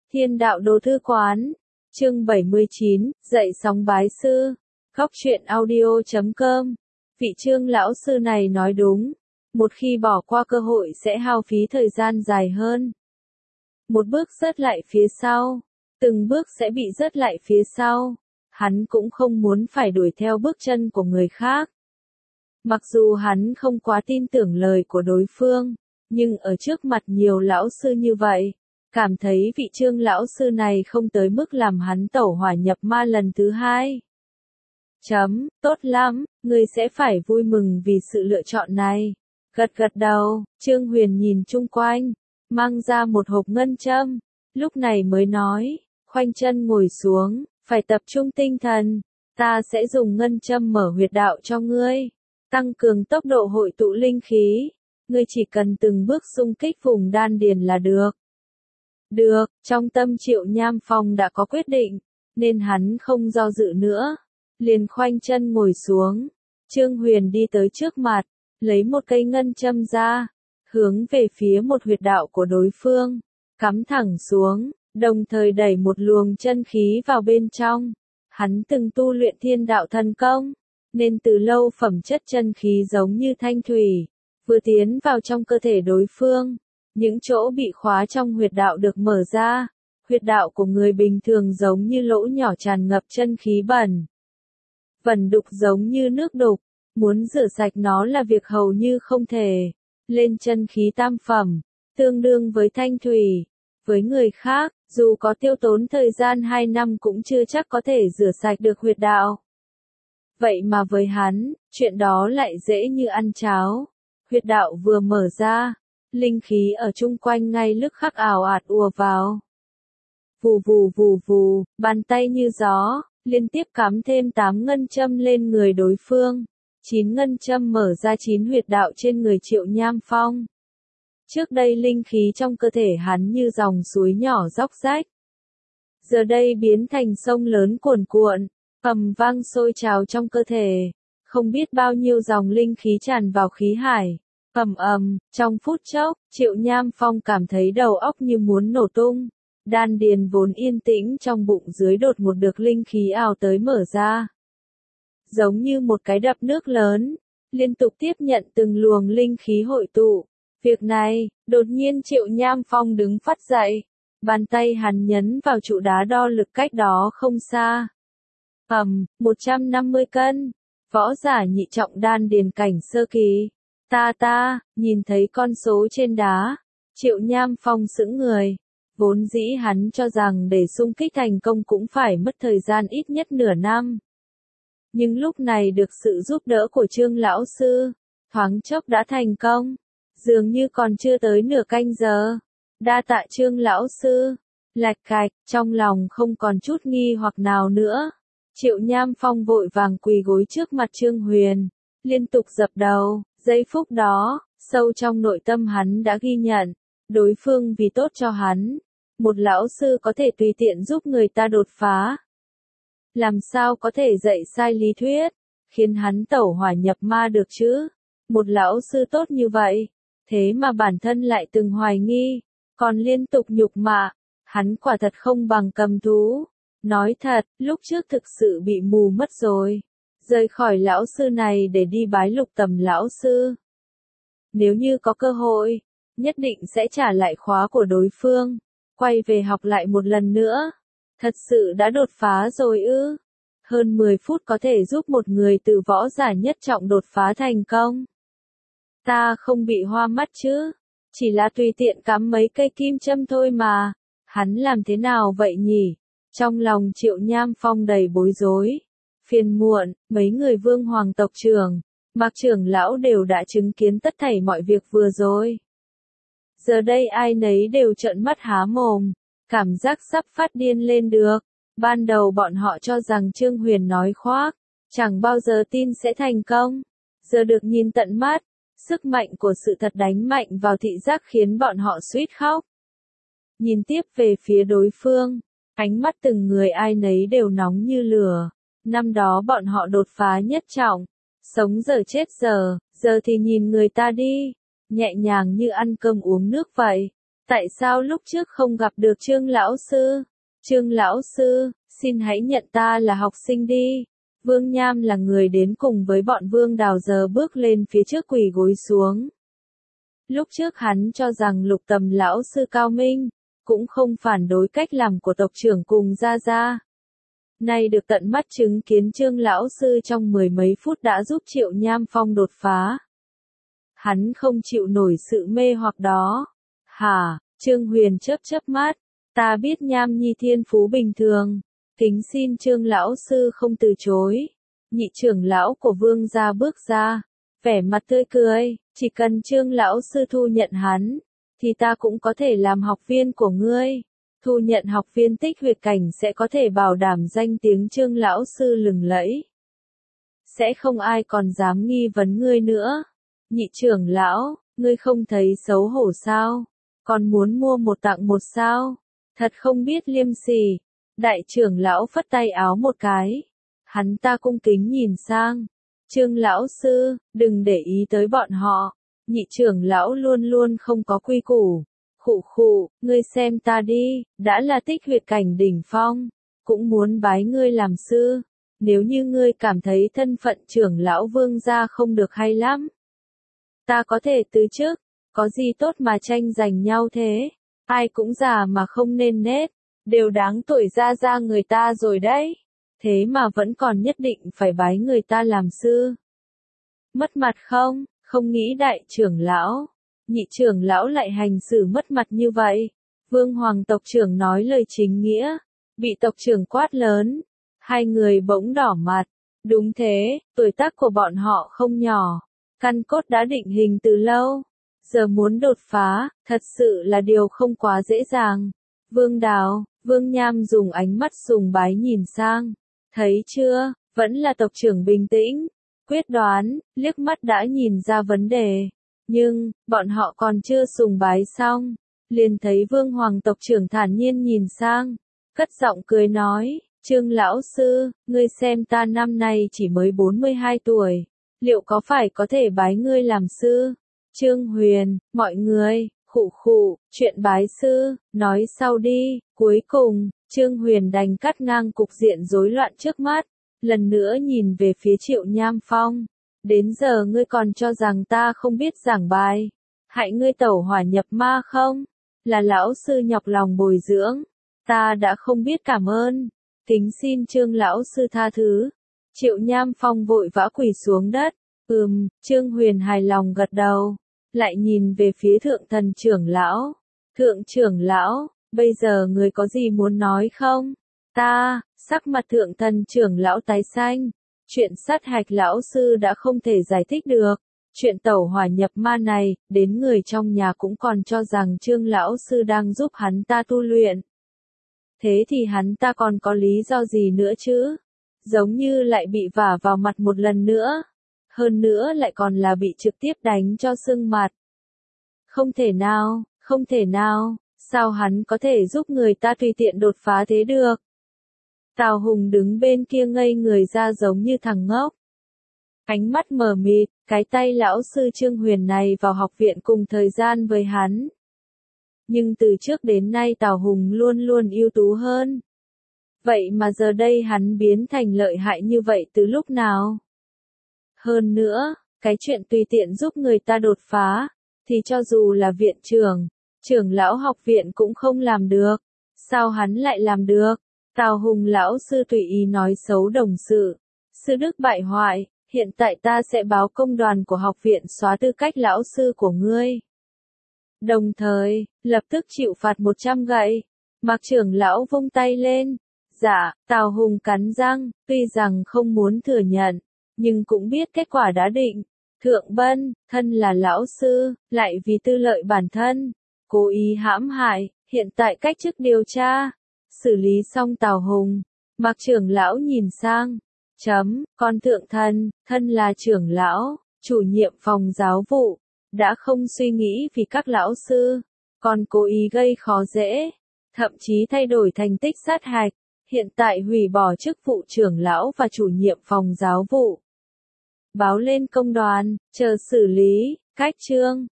Thiên đạo đồ thư quán, chương 79, dậy sóng bái sư, góc truyện audio.com. Vị Trương lão sư này nói đúng, một khi bỏ qua cơ hội sẽ hao phí thời gian dài hơn. Một bước rớt lại phía sau, từng bước sẽ bị rớt lại phía sau, hắn cũng không muốn phải đuổi theo bước chân của người khác. Mặc dù hắn không quá tin tưởng lời của đối phương, nhưng ở trước mặt nhiều lão sư như vậy, cảm thấy vị Trương lão sư này không tới mức làm hắn tẩu hỏa nhập ma lần thứ hai. Tốt lắm, ngươi sẽ phải vui mừng vì sự lựa chọn này. Gật gật đầu, Trương Huyền nhìn chung quanh, mang ra một hộp ngân châm, lúc này mới nói, khoanh chân ngồi xuống, phải tập trung tinh thần, ta sẽ dùng ngân châm mở huyệt đạo cho ngươi, tăng cường tốc độ hội tụ linh khí, ngươi chỉ cần từng bước xung kích vùng đan điền là được. Được, trong tâm Triệu Nham Phong đã có quyết định, nên hắn không do dự nữa, liền khoanh chân ngồi xuống. Trương Huyền đi tới trước mặt, lấy một cây ngân châm ra, hướng về phía một huyệt đạo của đối phương, cắm thẳng xuống, đồng thời đẩy một luồng chân khí vào bên trong. Hắn từng tu luyện thiên đạo thần công, nên từ lâu phẩm chất chân khí giống như thanh thủy, vừa tiến vào trong cơ thể đối phương. Những chỗ bị khóa trong huyệt đạo được mở ra, huyệt đạo của người bình thường giống như lỗ nhỏ tràn ngập chân khí bẩn. Vẩn đục giống như nước đục, muốn rửa sạch nó là việc hầu như không thể. Lên chân khí tam phẩm, tương đương với thanh thủy. Với người khác, dù có tiêu tốn thời gian 2 năm cũng chưa chắc có thể rửa sạch được huyệt đạo. Vậy mà với hắn, chuyện đó lại dễ như ăn cháo. Huyệt đạo vừa mở ra, linh khí ở chung quanh ngay lúc khắc ào ạt ùa vào. Vù vù vù vù, bàn tay như gió, liên tiếp cắm thêm 8 ngân châm lên người đối phương. 9 ngân châm mở ra 9 huyệt đạo trên người Triệu Nham Phong. Trước đây linh khí trong cơ thể hắn như dòng suối nhỏ róc rách. Giờ đây biến thành sông lớn cuồn cuộn, ầm vang sôi trào trong cơ thể. Không biết bao nhiêu dòng linh khí tràn vào khí hải. Trong phút chốc, Triệu Nham Phong cảm thấy đầu óc như muốn nổ tung. Đan điền vốn yên tĩnh trong bụng dưới đột ngột được linh khí ào tới mở ra. Giống như một cái đập nước lớn, liên tục tiếp nhận từng luồng linh khí hội tụ. Việc này, đột nhiên Triệu Nham Phong đứng phắt dậy. Bàn tay hắn nhấn vào trụ đá đo lực cách đó không xa. 150 cân. Võ giả nhị trọng đan điền cảnh sơ kỳ. Nhìn thấy con số trên đá, Triệu Nham Phong sững người. Vốn dĩ hắn cho rằng để xung kích thành công cũng phải mất thời gian ít nhất nửa năm. Nhưng lúc này được sự giúp đỡ của Trương lão sư, thoáng chốc đã thành công. Dường như còn chưa tới nửa canh giờ. Đa tạ Trương lão sư. Lạch cạch, trong lòng không còn chút nghi hoặc nào nữa. Triệu Nham Phong vội vàng quỳ gối trước mặt Trương Huyền, liên tục dập đầu. Giây phút đó, sâu trong nội tâm hắn đã ghi nhận, đối phương vì tốt cho hắn, một lão sư có thể tùy tiện giúp người ta đột phá. Làm sao có thể dạy sai lý thuyết, khiến hắn tẩu hỏa nhập ma được chứ? Một lão sư tốt như vậy, thế mà bản thân lại từng hoài nghi, còn liên tục nhục mạ, hắn quả thật không bằng cầm thú. Nói thật, lúc trước thực sự bị mù mất rồi. Rời khỏi lão sư này để đi bái Lục Tầm lão sư. Nếu như có cơ hội, nhất định sẽ trả lại khóa của đối phương, quay về học lại một lần nữa. Thật sự đã đột phá rồi ư? Hơn 10 phút có thể giúp một người từ võ giả nhất trọng đột phá thành công. Ta không bị hoa mắt chứ? Chỉ là tùy tiện cắm mấy cây kim châm thôi mà. Hắn làm thế nào vậy nhỉ? Trong lòng Triệu Nham Phong đầy bối rối. Phiền muộn, mấy người Vương Hoàng tộc trưởng, Mạc trưởng lão đều đã chứng kiến tất thảy mọi việc vừa rồi. Giờ đây ai nấy đều trợn mắt há mồm, cảm giác sắp phát điên lên được. Ban đầu bọn họ cho rằng Trương Huyền nói khoác, chẳng bao giờ tin sẽ thành công. Giờ được nhìn tận mắt, sức mạnh của sự thật đánh mạnh vào thị giác khiến bọn họ suýt khóc. Nhìn tiếp về phía đối phương, ánh mắt từng người ai nấy đều nóng như lửa. Năm đó bọn họ đột phá nhất trọng, sống giờ chết giờ thì nhìn người ta đi, nhẹ nhàng như ăn cơm uống nước vậy. Tại sao lúc trước không gặp được Trương lão sư? Trương lão sư, xin hãy nhận ta là học sinh đi. Vương Nham là người đến cùng với bọn Vương Đào giờ bước lên phía trước quỳ gối xuống. Lúc trước hắn cho rằng Lục Tầm lão sư cao minh, cũng không phản đối cách làm của tộc trưởng cùng Gia Gia. Nay được tận mắt chứng kiến Trương lão sư trong mười mấy phút đã giúp Triệu Nham Phong đột phá. Hắn không chịu nổi sự mê hoặc đó. Hả? Trương Huyền chớp mắt. Ta biết Nham Nhi thiên phú bình thường. Kính xin Trương lão sư không từ chối. Nhị trưởng lão của Vương gia bước ra. Vẻ mặt tươi cười. Chỉ cần Trương lão sư thu nhận hắn, thì ta cũng có thể làm học viên của ngươi. Thu nhận học viên Tích Huyệt cảnh sẽ có thể bảo đảm danh tiếng Trương lão sư lừng lẫy. Sẽ không ai còn dám nghi vấn ngươi nữa. Nhị trưởng lão, ngươi không thấy xấu hổ sao? Còn muốn mua một tặng một sao? Thật không biết liêm sỉ. Đại trưởng lão phất tay áo một cái. Hắn ta cung kính nhìn sang. Trương lão sư, đừng để ý tới bọn họ. Nhị trưởng lão luôn luôn không có quy củ. Khụ khụ, ngươi xem ta đi, đã là Tích Huyệt cảnh đỉnh phong, cũng muốn bái ngươi làm sư. Nếu như ngươi cảm thấy thân phận trưởng lão Vương gia không được hay lắm, ta có thể từ chức, có gì tốt mà tranh giành nhau thế? Ai cũng già mà không nên nết, đều đáng tuổi Gia Gia người ta rồi đấy. Thế mà vẫn còn nhất định phải bái người ta làm sư. Mất mặt không? Không nghĩ đại trưởng lão, nhị trưởng lão lại hành xử mất mặt như vậy. Vương Hoàng tộc trưởng nói lời chính nghĩa, bị tộc trưởng quát lớn. Hai người bỗng đỏ mặt. Đúng thế, tuổi tác của bọn họ không nhỏ. Căn cốt đã định hình từ lâu. Giờ muốn đột phá, thật sự là điều không quá dễ dàng. Vương Đào, Vương Nham dùng ánh mắt sùng bái nhìn sang. Thấy chưa, vẫn là tộc trưởng bình tĩnh, quyết đoán, liếc mắt đã nhìn ra vấn đề. Nhưng, bọn họ còn chưa sùng bái xong, liền thấy Vương Hoàng tộc trưởng thản nhiên nhìn sang, cất giọng cười nói, Trương lão sư, ngươi xem ta năm nay chỉ mới 42 tuổi, liệu có phải có thể bái ngươi làm sư? Trương Huyền, mọi người, khụ khụ, chuyện bái sư, nói sau đi. Cuối cùng, Trương Huyền đành cắt ngang cục diện rối loạn trước mắt, lần nữa nhìn về phía Triệu Nham Phong. Đến giờ ngươi còn cho rằng ta không biết giảng bài, hại ngươi tẩu hỏa nhập ma không? Là lão sư nhọc lòng bồi dưỡng, ta đã không biết cảm ơn, kính xin Trương lão sư tha thứ. Triệu Nham Phong vội vã quỳ xuống đất. Trương Huyền hài lòng gật đầu, lại nhìn về phía thượng thần trưởng lão. Thượng trưởng lão, bây giờ người có gì muốn nói không? Sắc mặt thượng thần trưởng lão tái xanh. Chuyện sát hạch lão sư đã không thể giải thích được. Chuyện tẩu hỏa nhập ma này, đến người trong nhà cũng còn cho rằng Trương lão sư đang giúp hắn ta tu luyện. Thế thì hắn ta còn có lý do gì nữa chứ? Giống như lại bị vả vào mặt một lần nữa. Hơn nữa lại còn là bị trực tiếp đánh cho sưng mặt. Không thể nào, sao hắn có thể giúp người ta tùy tiện đột phá thế được? Tào Hùng đứng bên kia ngây người ra giống như thằng ngốc. Ánh mắt mờ mịt, cái tay lão sư Trương Huyền này vào học viện cùng thời gian với hắn. Nhưng từ trước đến nay Tào Hùng luôn luôn ưu tú hơn. Vậy mà giờ đây hắn biến thành lợi hại như vậy từ lúc nào? Hơn nữa, cái chuyện tùy tiện giúp người ta đột phá, thì cho dù là viện trưởng, trưởng lão học viện cũng không làm được. Sao hắn lại làm được? Tào Hùng lão sư tùy ý nói xấu đồng sự. Sư đức bại hoại, hiện tại ta sẽ báo công đoàn của học viện xóa tư cách lão sư của ngươi. Đồng thời, lập tức chịu phạt 100 gậy. Mạc trưởng lão vung tay lên. Dạ, Tào Hùng cắn răng, tuy rằng không muốn thừa nhận, nhưng cũng biết kết quả đã định. Thượng Bân, thân là lão sư, lại vì tư lợi bản thân, cố ý hãm hại, hiện tại cách chức điều tra. Xử lý xong Tào Hùng, Mạc trưởng lão nhìn sang. Con thượng thân là trưởng lão, chủ nhiệm phòng giáo vụ, đã không suy nghĩ vì các lão sư, còn cố ý gây khó dễ, thậm chí thay đổi thành tích sát hạch, hiện tại hủy bỏ chức vụ trưởng lão và chủ nhiệm phòng giáo vụ. Báo lên công đoàn, chờ xử lý, cách chương.